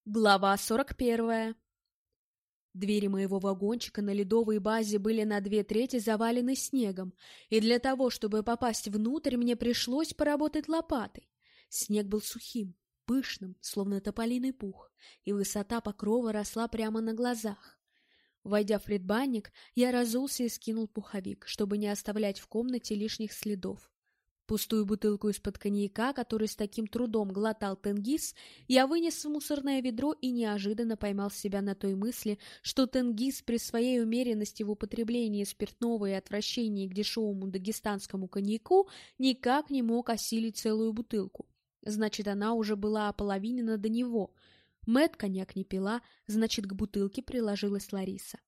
Глава 41. Двери моего вагончика на ледовой базе были на 2/3 завалены снегом, и для того, чтобы попасть внутрь, мне пришлось поработать лопатой. Снег был сухим, пышным, словно тополиный пух, и высота покрова росла прямо на глазах. Войдя в предбанник, я разулся и скинул пуховик, чтобы не оставлять в комнате лишних следов. Пустую бутылку из-под коньяка, который с таким трудом глотал Тенгиз, я вынес в мусорное ведро и неожиданно поймал себя на той мысли, что Тенгиз при своей умеренности в употреблении спиртного и отвращении к дешевому дагестанскому коньяку никак не мог осилить целую бутылку. Значит, она уже была ополовинена до него. Мэт коньяк не пила, значит, к бутылке приложилась Лариса.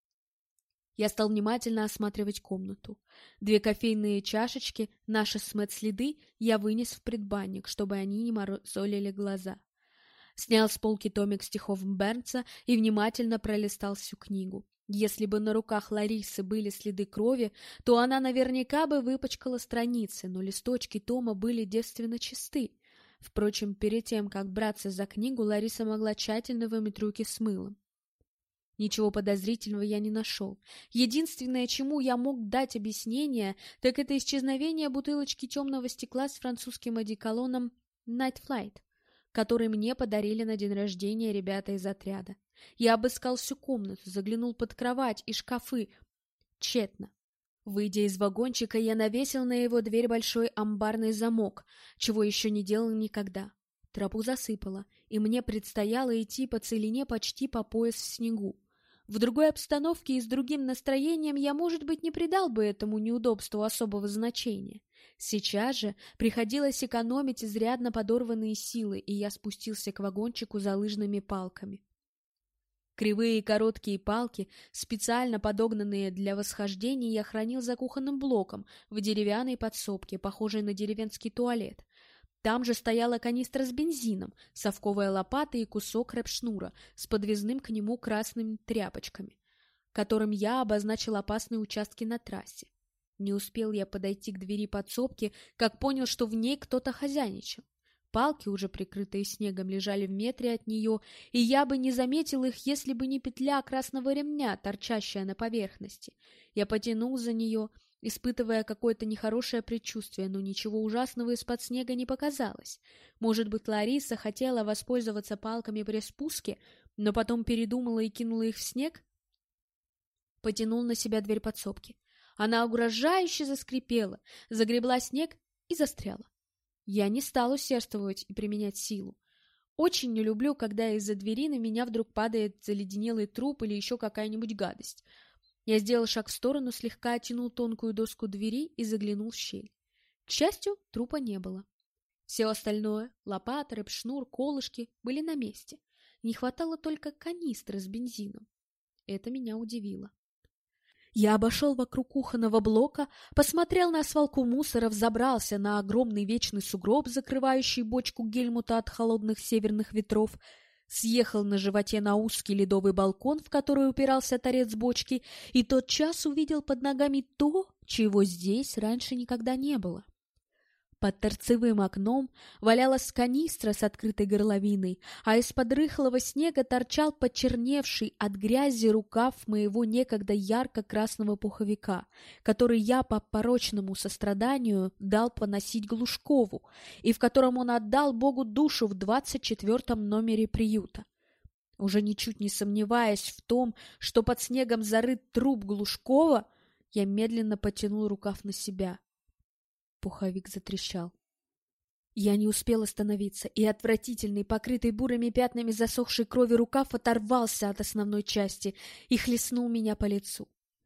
Я стал внимательно осматривать комнату. 2 кофейные чашечки, наши с Мэт следы, я вынес в предбанник, чтобы они не мозолили глаза. Снял с полки томик стихов Бернса и внимательно пролистал всю книгу. Если бы на руках Ларисы были следы крови, то она наверняка бы выпачкала страницы, но листочки тома были девственно чисты. Впрочем, перед тем, как браться за книгу, Лариса могла тщательно вымыть руки с мылом. Ничего подозрительного я не нашел. Единственное, чему я мог дать объяснение, так это исчезновение бутылочки темного стекла с французским одеколоном Night Flight, который мне подарили на день рождения ребята из отряда. Я обыскал всю комнату, заглянул под кровать и шкафы. Тщетно. Выйдя из вагончика, я навесил на его дверь большой амбарный замок, чего еще не делал никогда. Тропу засыпало, и мне предстояло идти по целине почти по пояс в снегу. В другой обстановке и с другим настроением я, может быть, не придал бы этому неудобству особого значения. Сейчас же приходилось экономить изрядно подорванные силы, и я спустился к вагончику за лыжными палками. Кривые и короткие палки, специально подогнанные для восхождения, я хранил за кухонным блоком в деревянной подсобке, похожей на деревенский туалет. Там же стояла канистра с бензином, совковая лопата и кусок рэп-шнура с подвесным к нему красными тряпочками, которым я обозначил опасные участки на трассе. Не успел я подойти к двери подсобки, как понял, что в ней кто-то хозяйничал. Палки, уже прикрытые снегом, лежали в метре от нее, и я бы не заметил их, если бы не петля красного ремня, торчащая на поверхности. Я потянул за нее, испытывая какое-то нехорошее предчувствие, но ничего ужасного из-под снега не показалось. Может быть, Лариса хотела воспользоваться палками при спуске, но потом передумала и кинула их в снег? Потянул на себя дверь подсобки. Она угрожающе заскрипела, загребла снег и застряла. Я не стал усердствовать и применять силу. Очень не люблю, когда из-за двери на меня вдруг падает заледенелый труп или еще какая-нибудь гадость. Я сделал шаг в сторону, слегка оттянул тонкую доску двери и заглянул в щель. К счастью, трупа не было. Все остальное — лопата, рэп-шнур, колышки — были на месте. Не хватало только канистры с бензином. Это меня удивило. Я обошел вокруг кухонного блока, посмотрел на свалку мусора, взобрался на огромный вечный сугроб, закрывающий бочку Гельмута от холодных северных ветров, съехал на животе на узкий ледовый балкон, в который упирался торец бочки, и тотчас увидел под ногами то, чего здесь раньше никогда не было. Под торцевым окном валялась канистра с открытой горловиной, а из-под рыхлого снега торчал почерневший от грязи рукав моего некогда ярко-красного пуховика, который я по порочному состраданию дал поносить Глушкову, и в котором он отдал Богу душу в 24-м номере приюта. Уже ничуть не сомневаясь в том, что под снегом зарыт труп Глушкова, я медленно потянул рукав на себя. Пуховик затрещал. Я не успел остановиться, и отвратительный, покрытый бурыми пятнами засохшей крови рукав оторвался от основной части и хлестнул меня по лицу.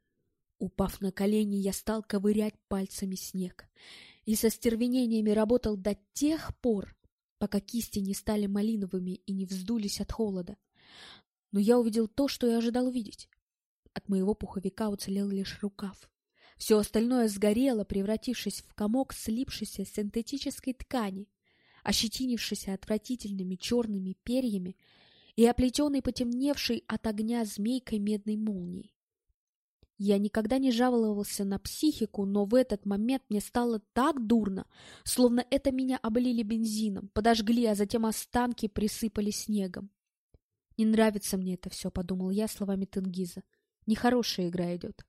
Упав на колени, я стал ковырять пальцами снег и со стервенениями работал до тех пор, пока кисти не стали малиновыми и не вздулись от холода. Но я увидел то, что я ожидал увидеть. От моего пуховика уцелел лишь рукав. Все остальное сгорело, превратившись в комок слипшейся синтетической ткани, ощетинившейся отвратительными черными перьями и оплетенной потемневшей от огня змейкой медной молнией. Я никогда не жаловался на психику, но в этот момент мне стало так дурно, словно это меня облили бензином, подожгли, а затем останки присыпали снегом. «Не нравится мне это все», — подумал я словами Тенгиза. «Нехорошая игра идет».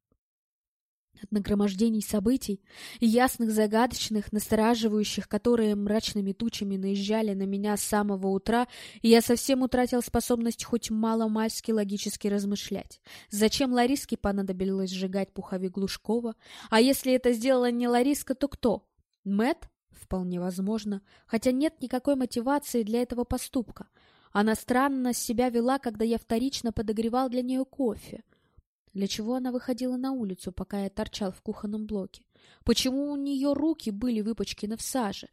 От нагромождений событий, ясных, загадочных, настораживающих, которые мрачными тучами наезжали на меня с самого утра, я совсем утратил способность хоть мало-мальски логически размышлять. Зачем Лариске понадобилось сжигать пуховик Глушкова? А если это сделала не Лариска, то кто? Мэтт? Вполне возможно, хотя нет никакой мотивации для этого поступка. Она странно себя вела, когда я вторично подогревал для нее кофе. Для чего она выходила на улицу, пока я торчал в кухонном блоке? Почему у нее руки были выпачканы в саже?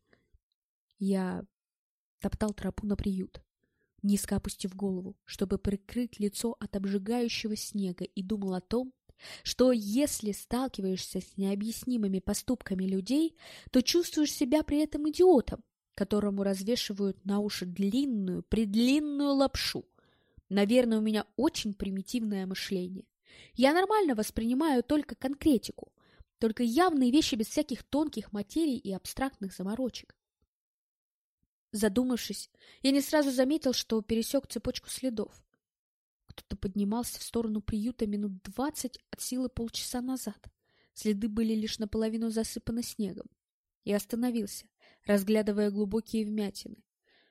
Я топтал тропу на приют, низко опустив голову, чтобы прикрыть лицо от обжигающего снега, и думал о том, что если сталкиваешься с необъяснимыми поступками людей, то чувствуешь себя при этом идиотом, которому развешивают на уши предлинную лапшу. Наверное, у меня очень примитивное мышление. Я нормально воспринимаю только конкретику, только явные вещи без всяких тонких материй и абстрактных заморочек. Задумавшись, я не сразу заметил, что пересек цепочку следов. Кто-то поднимался в сторону приюта минут 20 от силы полчаса назад. Следы были лишь наполовину засыпаны снегом. Я остановился, разглядывая глубокие вмятины.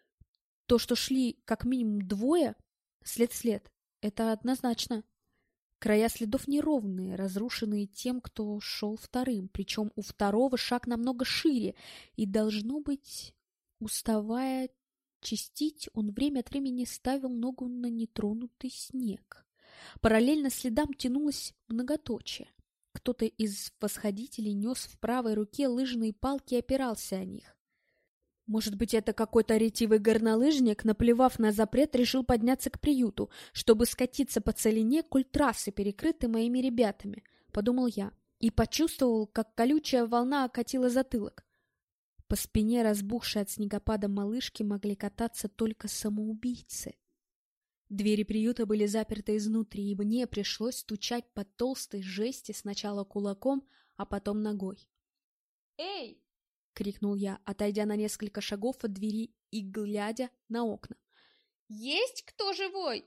То, что шли как минимум двое, след в след, это однозначно. Края следов неровные, разрушенные тем, кто шел вторым, причем у второго шаг намного шире, и, должно быть, уставая чистить, он время от времени ставил ногу на нетронутый снег. Параллельно следам тянулось многоточие. Кто-то из восходителей нес в правой руке лыжные палки и опирался о них. Может быть, это какой-то ретивый горнолыжник, наплевав на запрет, решил подняться к приюту, чтобы скатиться по целине, коль трассы перекрыты моими ребятами, — подумал я, и почувствовал, как колючая волна окатила затылок. По спине, разбухшей от снегопада малышки, могли кататься только самоубийцы. Двери приюта были заперты изнутри, и мне пришлось стучать по толстой жести сначала кулаком, а потом ногой. «Эй!» — крикнул я, отойдя на несколько шагов от двери и глядя на окна. «Есть кто живой?»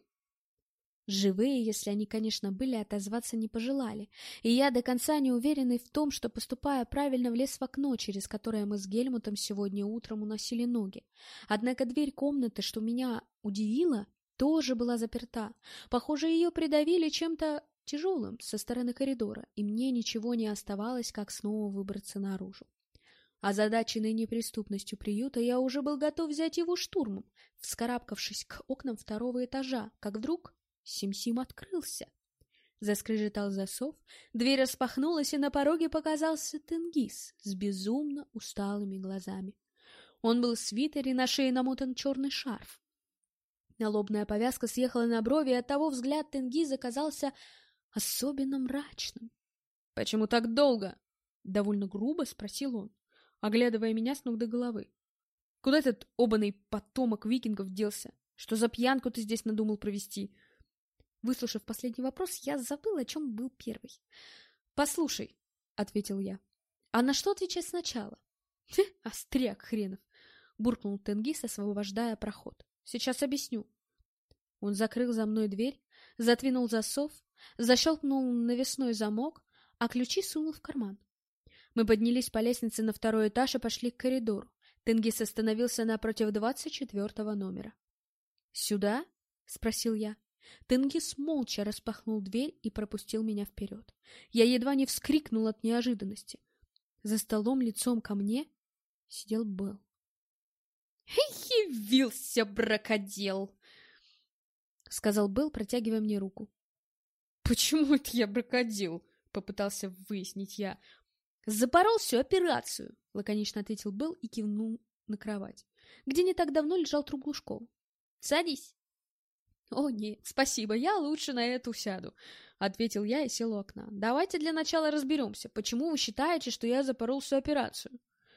Живые, если они, конечно, были, отозваться не пожелали, и я до конца не уверенный в том, что, поступая правильно, влез в окно, через которое мы с Гельмутом сегодня утром уносили ноги. Однако дверь комнаты, что меня удивило, тоже была заперта. Похоже, ее придавили чем-то тяжелым со стороны коридора, и мне ничего не оставалось, как снова выбраться наружу. Озадаченный неприступностью приюта, я уже был готов взять его штурмом, вскарабкавшись к окнам второго этажа, как вдруг Сим-Сим открылся. Заскрежетал засов, дверь распахнулась, и на пороге показался Тенгиз с безумно усталыми глазами. Он был в свитере, на шее намотан черный шарф. Налобная повязка съехала на брови, и оттого взгляд Тенгиза казался особенно мрачным. — Почему так долго? — довольно грубо спросил он, оглядывая меня с ног до головы. — Куда этот обаный потомок викингов делся? Что за пьянку ты здесь надумал провести? Выслушав последний вопрос, я забыл, о чем был первый. — Послушай, — ответил я, — а на что отвечать сначала? — Остряк хренов! — буркнул Тенгиз, освобождая проход. — Сейчас объясню. Он закрыл за мной дверь, задвинул засов, защелкнул навесной замок, а ключи сунул в карман. Мы поднялись по лестнице на второй этаж и пошли к коридору. Тенгиз остановился напротив 24-го номера. — Сюда? — спросил я. Тенгиз молча распахнул дверь и пропустил меня вперед. Я едва не вскрикнул от неожиданности. За столом лицом ко мне сидел Белл. — Явился бракодел! — сказал Белл, протягивая мне руку. — Почему это я бракодел? — попытался выяснить я. — Запорол всю операцию, — лаконично ответил Белл и кивнул на кровать, где не так давно лежал труп Глушкова. — Садись. — О, нет, спасибо, я лучше на эту сяду, — ответил я и сел у окна. — Давайте для начала разберемся, почему вы считаете, что я запорол всю операцию?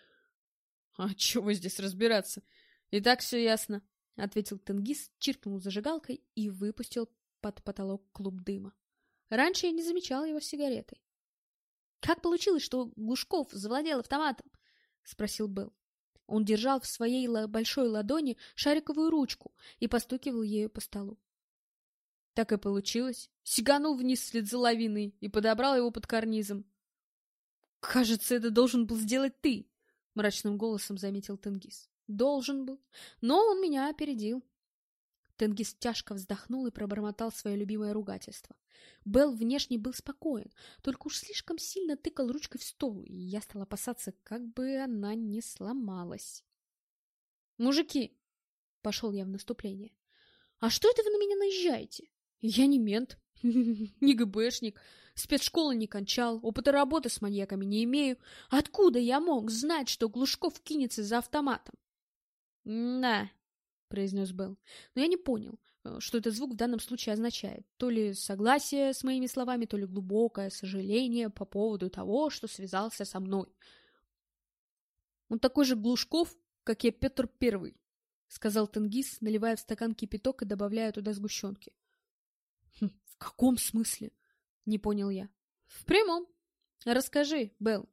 — А чего здесь разбираться? И так все ясно, — ответил Тенгиз, чиркнул зажигалкой и выпустил под потолок клуб дыма. Раньше я не замечал его сигаретой. — Как получилось, что Глушков завладел автоматом? — спросил Белл. Он держал в своей большой ладони шариковую ручку и постукивал ею по столу. Так и получилось. Сиганул вниз вслед за лавиной и подобрал его под карнизом. «Кажется, это должен был сделать ты», — мрачным голосом заметил Тенгиз. «Должен был, но он меня опередил». Тенгиз тяжко вздохнул и пробормотал свое любимое ругательство. Белл внешне был спокоен, только уж слишком сильно тыкал ручкой в стол, и я стал опасаться, как бы она не сломалась. «Мужики!» — пошел я в наступление. «А что это вы на меня наезжаете? Я не мент, не ГБшник, спецшколы не кончал, опыта работы с маньяками не имею. Откуда я мог знать, что Глушков кинется за автоматом?» «Да», — произнес Белл, но я не понял, что этот звук в данном случае означает. То ли согласие с моими словами, то ли глубокое сожаление по поводу того, что связался со мной. «Он такой же Глушков, как я Петр Первый», — сказал Тенгиз, наливая в стакан кипяток и добавляя туда сгущенки. «В каком смысле?» — не понял я. «В прямом. Расскажи, Белл».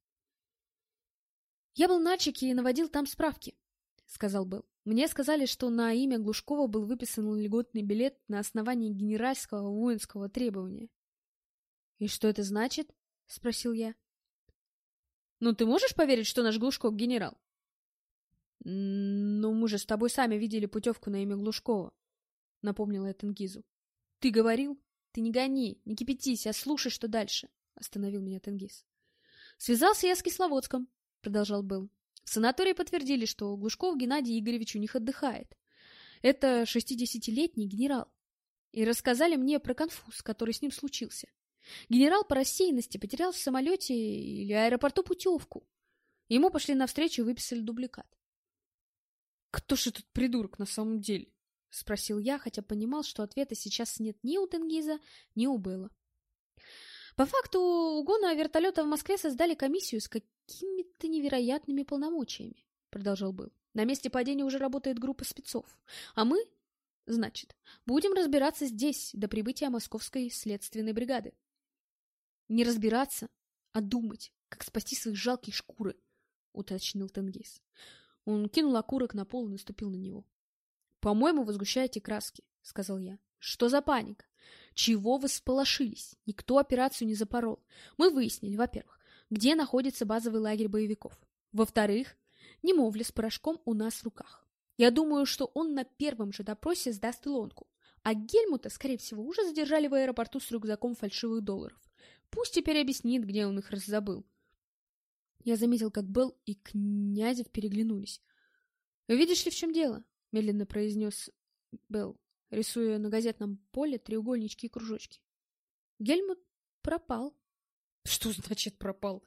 «Я был на чеке и наводил там справки», — сказал Белл. «Мне сказали, что на имя Глушкова был выписан льготный билет на основании генеральского воинского требования». «И что это значит?» — спросил я. «Ну, ты можешь поверить, что наш Глушков генерал?» «Ну, мы же с тобой сами видели путевку на имя Глушкова», — напомнила я Тенгизу. «Ты говорил?» «Ты не гони, не кипятись, а слушай, что дальше», — остановил меня Тенгиз. «Связался я с Кисловодском», — продолжал Белл. «В санатории подтвердили, что Глушков Геннадий Игоревич у них отдыхает. Это 60-летний генерал. И рассказали мне про конфуз, который с ним случился. Генерал по рассеянности потерял в самолете или аэропорту путевку. Ему пошли навстречу и выписали дубликат». «Кто ж этот придурок на самом деле?» — спросил я, хотя понимал, что ответа сейчас нет ни у Тенгиза, ни у Белла. «По факту угона вертолета в Москве создали комиссию с какими-то невероятными полномочиями», — продолжал Белл. «На месте падения уже работает группа спецов. А мы, значит, будем разбираться здесь до прибытия московской следственной бригады». «Не разбираться, а думать, как спасти свои жалкие шкуры», — уточнил Тенгиз. Он кинул окурок на пол и наступил на него. «По-моему, вы сгущаете краски», — сказал я. «Что за паника? Чего вы всполошились? Никто операцию не запорол. Мы выяснили, во-первых, где находится базовый лагерь боевиков. Во-вторых, немовля с порошком у нас в руках. Я думаю, что он на первом же допросе сдаст Илонку. А Гельмута, скорее всего, уже задержали в аэропорту с рюкзаком фальшивых долларов. Пусть теперь объяснит, где он их раздобыл». Я заметил, как Белл и Князев переглянулись. «Видишь ли, в чем дело?» — медленно произнес Белл, рисуя на газетном поле треугольнички и кружочки. «Гельмут пропал». «Что значит пропал?»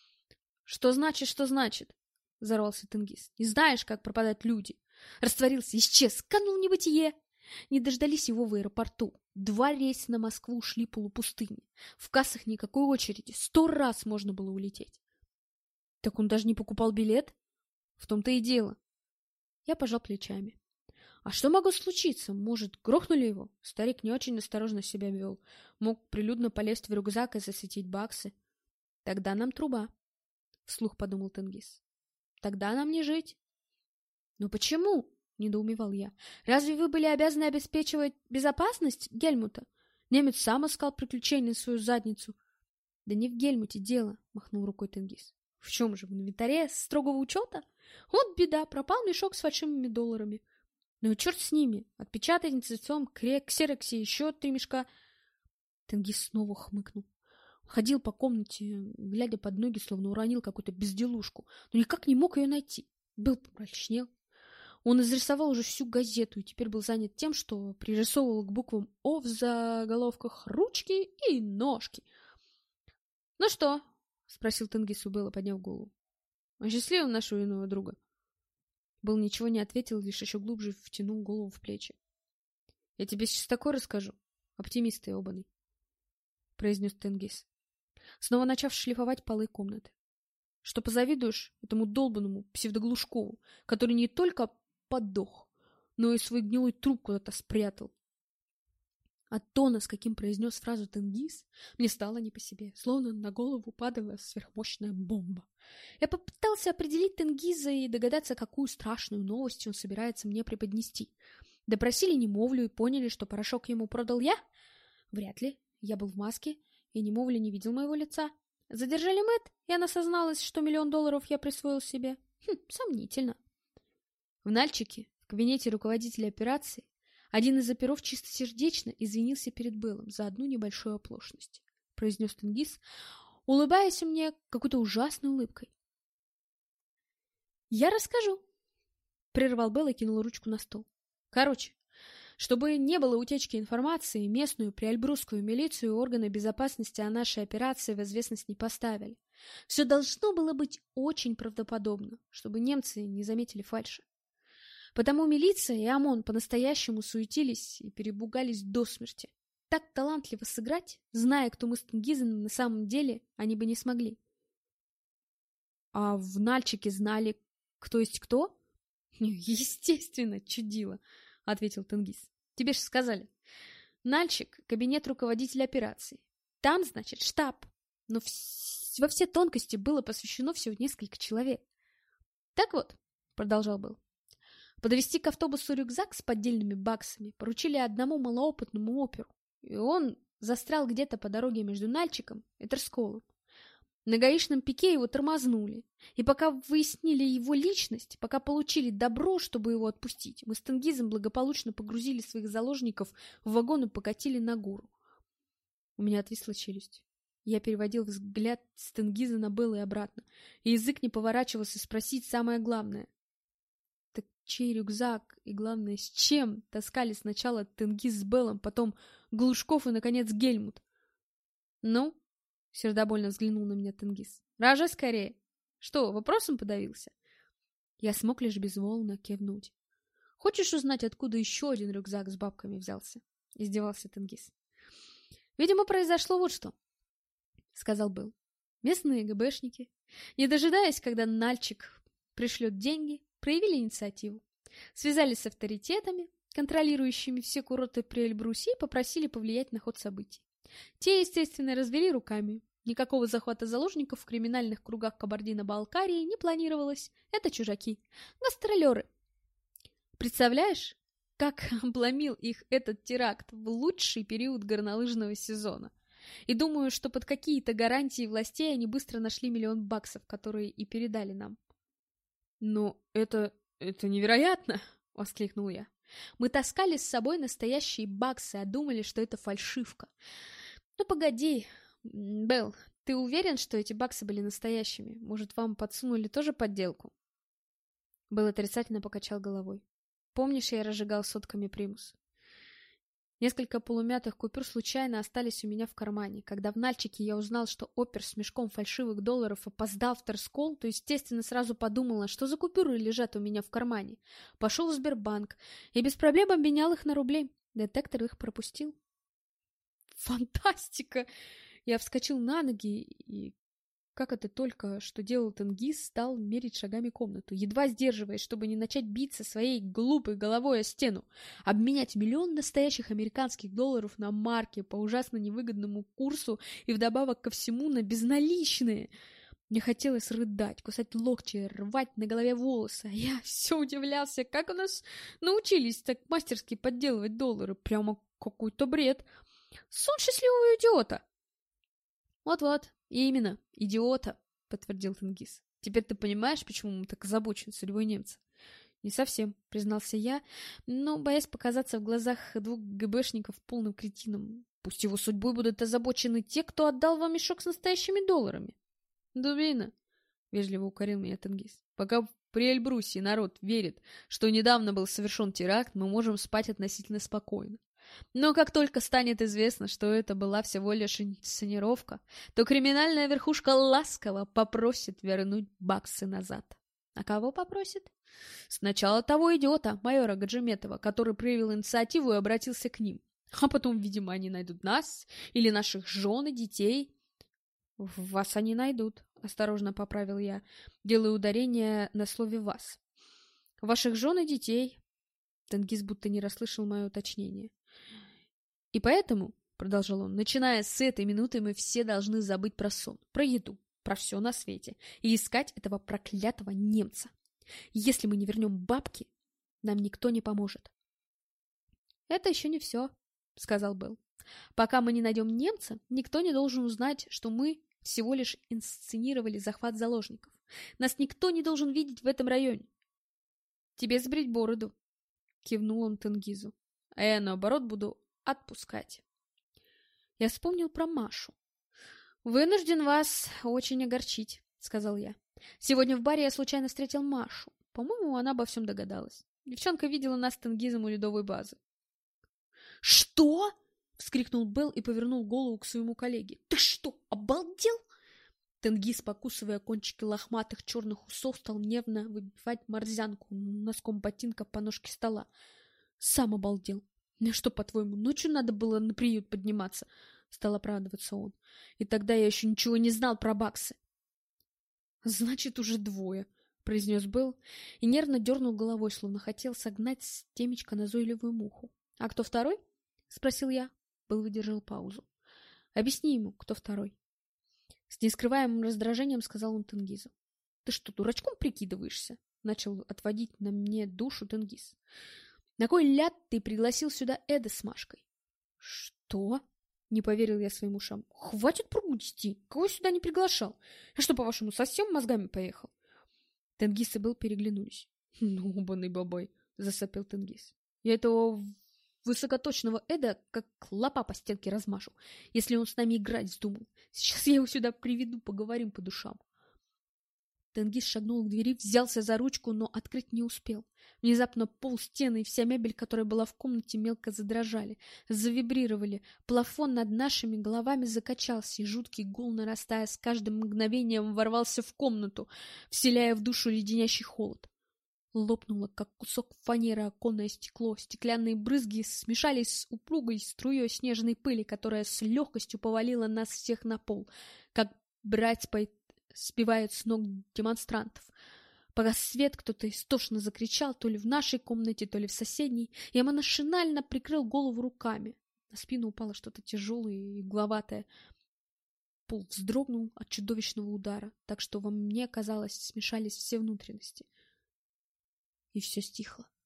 «Что значит, что значит?» — взорвался Тенгиз. «Не знаешь, как пропадают люди? Растворился, исчез, канул в небытие. Не дождались его в аэропорту. 2 рейса на Москву ушли полупустыми. В кассах никакой очереди. 100 раз можно было улететь». «Так он даже не покупал билет?» «В том-то и дело». Я пожал плечами. «А что могло случиться? Может, грохнули его?» Старик не очень осторожно себя вел. Мог прилюдно полезть в рюкзак и засветить баксы. «Тогда нам труба», — вслух подумал Тенгиз. «Тогда нам не жить». «Но почему?» — недоумевал я. «Разве вы были обязаны обеспечивать безопасность Гельмута? Немец сам искал приключений на свою задницу». «Да не в Гельмуте дело», — махнул рукой Тенгиз. «В чем же? В инвентаре строгого учета? Вот беда, пропал мешок с фальшивыми долларами. Ну и черт с ними. Отпечатать на лицом, ксероксе, еще 3 мешка». Тенгиз снова хмыкнул. Ходил по комнате, глядя под ноги, словно уронил какую-то безделушку, но никак не мог ее найти. Был помрачнел. Он изрисовал уже всю газету и теперь был занят тем, что пририсовывал к буквам «О» в заголовках ручки и ножки. «Ну что?» — спросил Тенгиз у Белла, подняв голову. «Осчастливил нашего иного друга?» Белл ничего не ответил, лишь еще глубже втянул голову в плечи. «Я тебе сейчас такое расскажу. Оптимист ты ебаный», — произнес Тенгиз, снова начав шлифовать полы комнаты. «Что позавидуешь этому долбанному псевдоглушкову, который не только подох, но и свой гнилой труп куда-то спрятал». От тона, с каким произнес фразу Тенгиз, мне стало не по себе, словно на голову падала сверхмощная бомба. Я попытался определить Тенгиза и догадаться, какую страшную новость он собирается мне преподнести. Допросили немовлю и поняли, что порошок ему продал я? Вряд ли. Я был в маске, и немовля не видел моего лица. Задержали Мэтт, и она созналась, что $1 миллион я присвоил себе. Сомнительно. В Нальчике, в кабинете руководителя операции, один из оперов чистосердечно извинился перед Беллом за одну небольшую оплошность, произнес Тенгиз, улыбаясь мне какой-то ужасной улыбкой. «Я расскажу», — прервал Белл и кинул ручку на стол. «Короче, чтобы не было утечки информации, местную приэльбрусскую милицию и органы безопасности о нашей операции в известность не поставили. Все должно было быть очень правдоподобно, чтобы немцы не заметили фальши. Потому милиция и ОМОН по-настоящему суетились и перепугались до смерти. Так талантливо сыграть, зная, кто мы с Тенгизом, на самом деле они бы не смогли». «А в Нальчике знали, кто есть кто?» «Естественно, чудило», — ответил Тенгиз. «Тебе же сказали. Нальчик — кабинет руководителя операции. Там, значит, штаб. Но во все тонкости было посвящено всего несколько человек. Так вот», — продолжал Белл, «подвезти к автобусу рюкзак с поддельными баксами поручили одному малоопытному оперу, и он застрял где-то по дороге между Нальчиком и Терсколом. На гаишном пике его тормознули, и пока выяснили его личность, пока получили добро, чтобы его отпустить, мы с Тенгизом благополучно погрузили своих заложников в вагон и покатили на гору». У меня отвисла челюсть. Я переводил взгляд с Тенгиза на Белла и обратно, и язык не поворачивался спросить самое главное. Так чей рюкзак и, главное, с чем таскали сначала Тенгиз с Беллом, потом Глушков и, наконец, Гельмут? «Ну?» — сердобольно взглянул на меня Тенгиз. «Рожай скорее! Что, вопросом подавился?» Я смог лишь безволно кивнуть. «Хочешь узнать, откуда еще один рюкзак с бабками взялся?» — издевался Тенгиз. «Видимо, произошло вот что», — сказал Белл. «Местные ГБшники, не дожидаясь, когда Нальчик пришлет деньги, проявили инициативу. Связались с авторитетами, контролирующими все курорты при Эльбрусе, и попросили повлиять на ход событий. Те, естественно, развели руками. Никакого захвата заложников в криминальных кругах Кабардино-Балкарии не планировалось. Это чужаки, гастролеры. Представляешь, как обломил их этот теракт в лучший период горнолыжного сезона? И думаю, что под какие-то гарантии властей они быстро нашли $1 миллион, которые и передали нам». «Но это невероятно!» — воскликнул я. «Мы таскали с собой настоящие баксы, а думали, что это фальшивка. Ну, погоди, Белл, ты уверен, что эти баксы были настоящими? Может, вам подсунули тоже подделку?» Белл отрицательно покачал головой. «Помнишь, я разжигал сотками примус? Несколько полумятых купюр случайно остались у меня в кармане. Когда в Нальчике я узнал, что опер с мешком фальшивых долларов опоздал в Терскол, то, естественно, сразу подумала, что за купюры лежат у меня в кармане. Пошел в Сбербанк и без проблем обменял их на рубли. Детектор их пропустил». «Фантастика!» Я вскочил на ноги и, как это только что делал Тенгиз, стал мерить шагами комнату, едва сдерживаясь, чтобы не начать биться своей глупой головой о стену. Обменять $1 миллион настоящих американских долларов на марки по ужасно невыгодному курсу и вдобавок ко всему на безналичные. Мне хотелось рыдать, кусать локти, рвать на голове волосы. А я все удивлялся, как у нас научились так мастерски подделывать доллары. Прямо какой-то бред. Сон счастливого идиота. «Вот-вот, именно, идиота», — подтвердил Тенгиз. «Теперь ты понимаешь, почему мы так озабочены судьбой немца?» «Не совсем», — признался я, но, боясь показаться в глазах двух ГБшников полным кретином. «Пусть его судьбой будут озабочены те, кто отдал вам мешок с настоящими долларами». «Дубина», — вежливо укорил меня Тенгиз. «Пока при Эльбрусе народ верит, что недавно был совершен теракт, мы можем спать относительно спокойно. Но как только станет известно, что это была всего лишь инсценировка, то криминальная верхушка ласково попросит вернуть баксы назад». «А кого попросит?» «Сначала того идиота, майора Гаджиметова, который проявил инициативу и обратился к ним. А потом, видимо, они найдут нас или наших жен и детей». «Вас они найдут», — осторожно поправил я, делая ударение на слове «вас». «Ваших жен и детей». Тенгиз будто не расслышал мое уточнение. И поэтому, — продолжал он, — начиная с этой минуты мы все должны забыть про сон, про еду, про все на свете и искать этого проклятого немца. Если мы не вернем бабки, нам никто не поможет. — Это еще не все, — сказал Белл. — Пока мы не найдем немца, никто не должен узнать, что мы всего лишь инсценировали захват заложников. Нас никто не должен видеть в этом районе. — Тебе сбрить бороду, — кивнул он Тенгизу. — А я, наоборот, буду отпускать. Я вспомнил про Машу. — Вынужден вас очень огорчить, — сказал я. Сегодня в баре я случайно встретил Машу. По-моему, она обо всем догадалась. Девчонка видела нас с Тенгизом у ледовой базы. — Что? — вскрикнул Белл и повернул голову к своему коллеге. — Ты что, обалдел? Тенгиз, покусывая кончики лохматых черных усов, стал нервно выбивать морзянку носком ботинка по ножке стола. — Сам обалдел. — Что, по-твоему, ночью надо было на приют подниматься? — стал оправдываться он. — И тогда я еще ничего не знал про баксы. — Значит, уже двое, — произнес Белл и нервно дернул головой, словно хотел согнать с темечка назойливую муху. — А кто второй? — спросил я. Белл выдержал паузу. — Объясни ему, кто второй. С нескрываемым раздражением сказал он Тенгизу. — Ты что, дурачком прикидываешься? — начал отводить на мне душу Тенгиз. — На кой ляд ты пригласил сюда Эда с Машкой? — Что? — не поверил я своим ушам. — Хватит пругу нести. Кого сюда не приглашал? Я что, по-вашему, совсем мозгами поехал? Тенгиз и Белл переглянулись. — Ну, ебаный бабай, — засопел Тенгиз. — Я этого высокоточного Эда как клопа по стенке размашу, если он с нами играть вздумал. Сейчас я его сюда приведу, поговорим по душам. Тенгиз шагнул к двери, взялся за ручку, но открыть не успел. Внезапно пол, стены и вся мебель, которая была в комнате, мелко задрожали, завибрировали. Плафон над нашими головами закачался, и жуткий гул, нарастая с каждым мгновением, ворвался в комнату, вселяя в душу леденящий холод. Лопнуло, как кусок фанеры, оконное стекло. Стеклянные брызги смешались с упругой струей снежной пыли, которая с легкостью повалила нас всех на пол, как брать сбивает с ног демонстрантов. Пока свет, кто-то истошно закричал, то ли в нашей комнате, то ли в соседней. Я машинально прикрыл голову руками. На спину упало что-то тяжелое и угловатое. Пол вздрогнул от чудовищного удара, так что во мне, казалось, смешались все внутренности. И все стихло.